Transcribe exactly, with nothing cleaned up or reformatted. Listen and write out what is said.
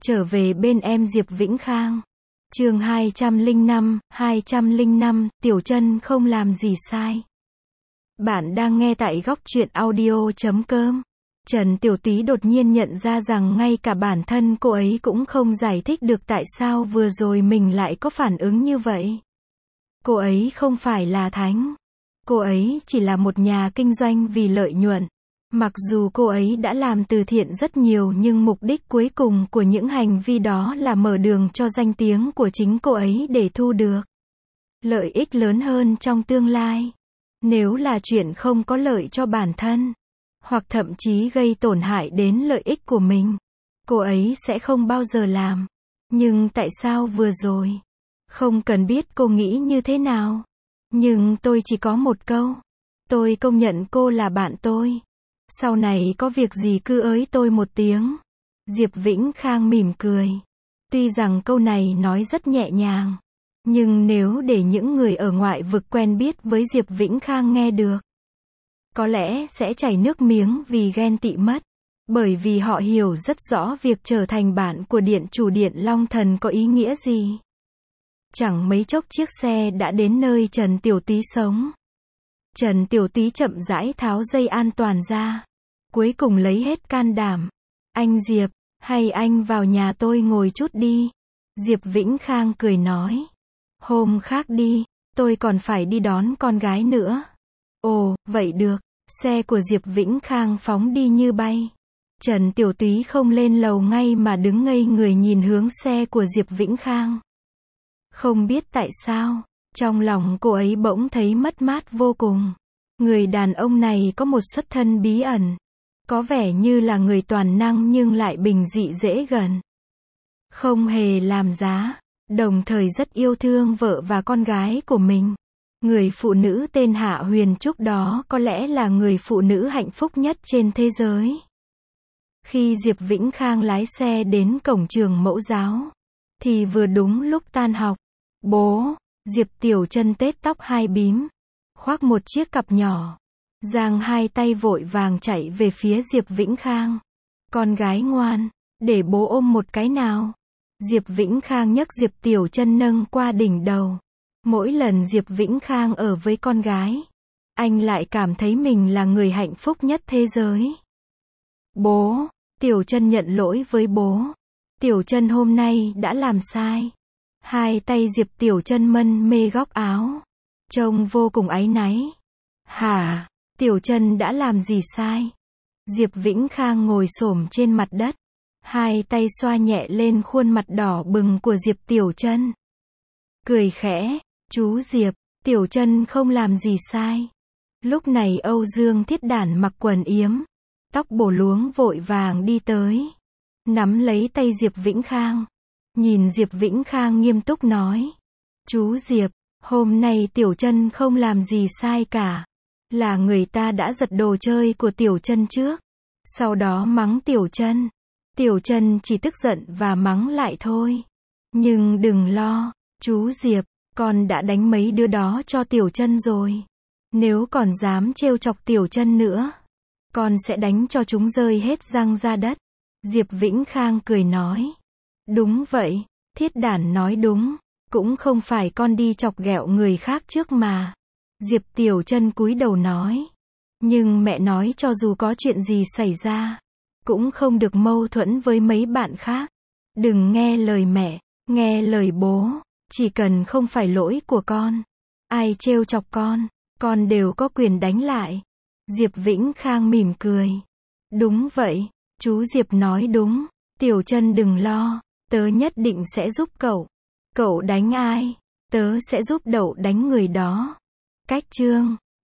Trở về bên em Diệp Vĩnh Khang. Chương hai trăm lẻ năm, hai trăm lẻ năm, Tiểu Chân không làm gì sai. Bạn đang nghe tại góc truyện audio chấm com. Trần Tiểu Túy đột nhiên nhận ra rằng ngay cả bản thân cô ấy cũng không giải thích được tại sao vừa rồi mình lại có phản ứng như vậy. Cô ấy không phải là thánh. Cô ấy chỉ là một nhà kinh doanh vì lợi nhuận. Mặc dù cô ấy đã làm từ thiện rất nhiều nhưng mục đích cuối cùng của những hành vi đó là mở đường cho danh tiếng của chính cô ấy để thu được lợi ích lớn hơn trong tương lai. Nếu là chuyện không có lợi cho bản thân, hoặc thậm chí gây tổn hại đến lợi ích của mình, cô ấy sẽ không bao giờ làm. Nhưng tại sao vừa rồi? Không cần biết cô nghĩ như thế nào. Nhưng tôi chỉ có một câu. Tôi công nhận cô là bạn tôi. Sau này có việc gì cứ ới tôi một tiếng. Diệp Vĩnh Khang mỉm cười. Tuy rằng câu này nói rất nhẹ nhàng, nhưng nếu để những người ở ngoại vực quen biết với Diệp Vĩnh Khang nghe được, có lẽ sẽ chảy nước miếng vì ghen tị mất. Bởi vì họ hiểu rất rõ việc trở thành bạn của điện chủ điện Long Thần có ý nghĩa gì. Chẳng mấy chốc chiếc xe đã đến nơi Trần Tiểu Túy sống. Trần Tiểu Túy chậm rãi tháo dây an toàn ra. Cuối cùng lấy hết can đảm. Anh Diệp, hay anh vào nhà tôi ngồi chút đi. Diệp Vĩnh Khang cười nói. Hôm khác đi, tôi còn phải đi đón con gái nữa. Ồ, vậy được. Xe của Diệp Vĩnh Khang phóng đi như bay. Trần Tiểu Túy không lên lầu ngay mà đứng ngây người nhìn hướng xe của Diệp Vĩnh Khang. Không biết tại sao, trong lòng cô ấy bỗng thấy mất mát vô cùng. Người đàn ông này có một xuất thân bí ẩn. Có vẻ như là người toàn năng nhưng lại bình dị dễ gần. Không hề làm giá. Đồng thời rất yêu thương vợ và con gái của mình. Người phụ nữ tên Hạ Huyền Trúc đó có lẽ là người phụ nữ hạnh phúc nhất trên thế giới. Khi Diệp Vĩnh Khang lái xe đến cổng trường mẫu giáo, thì vừa đúng lúc tan học. Bố, Diệp Tiểu Chân tết tóc hai bím, khoác một chiếc cặp nhỏ, giang hai tay vội vàng chạy về phía Diệp Vĩnh Khang. Con gái ngoan, để bố ôm một cái nào. Diệp Vĩnh Khang nhấc Diệp Tiểu Chân nâng qua đỉnh đầu. Mỗi lần Diệp Vĩnh Khang ở với con gái, anh lại cảm thấy mình là người hạnh phúc nhất thế giới. Bố, Tiểu Chân nhận lỗi với bố. Tiểu Chân hôm nay đã làm sai. Hai tay Diệp Tiểu Chân mân mê góc áo, trông vô cùng áy náy. Hả? Tiểu Chân đã làm gì sai? Diệp Vĩnh Khang ngồi xổm trên mặt đất, hai tay xoa nhẹ lên khuôn mặt đỏ bừng của Diệp Tiểu Chân. Cười khẽ, chú Diệp, Tiểu Chân không làm gì sai. Lúc này Âu Dương Thiết Đản mặc quần yếm, tóc bổ luống vội vàng đi tới, nắm lấy tay Diệp Vĩnh Khang. Nhìn Diệp Vĩnh Khang nghiêm túc nói. Chú Diệp, hôm nay Tiểu Chân không làm gì sai cả. Là người ta đã giật đồ chơi của Tiểu Chân trước. Sau đó mắng Tiểu Chân. Tiểu Chân chỉ tức giận và mắng lại thôi. Nhưng đừng lo, chú Diệp, con đã đánh mấy đứa đó cho Tiểu Chân rồi. Nếu còn dám trêu chọc Tiểu Chân nữa, con sẽ đánh cho chúng rơi hết răng ra đất. Diệp Vĩnh Khang cười nói. Đúng vậy, Thiết Đản nói đúng, cũng không phải con đi chọc ghẹo người khác trước mà. Diệp Tiểu Chân cúi đầu nói. Nhưng mẹ nói cho dù có chuyện gì xảy ra, cũng không được mâu thuẫn với mấy bạn khác. Đừng nghe lời mẹ, nghe lời bố, chỉ cần không phải lỗi của con. Ai trêu chọc con, con đều có quyền đánh lại. Diệp Vĩnh Khang mỉm cười. Đúng vậy, chú Diệp nói đúng, Tiểu Chân đừng lo. Tớ nhất định sẽ giúp cậu. Cậu đánh ai, tớ sẽ giúp đậu đánh người đó. Cách chương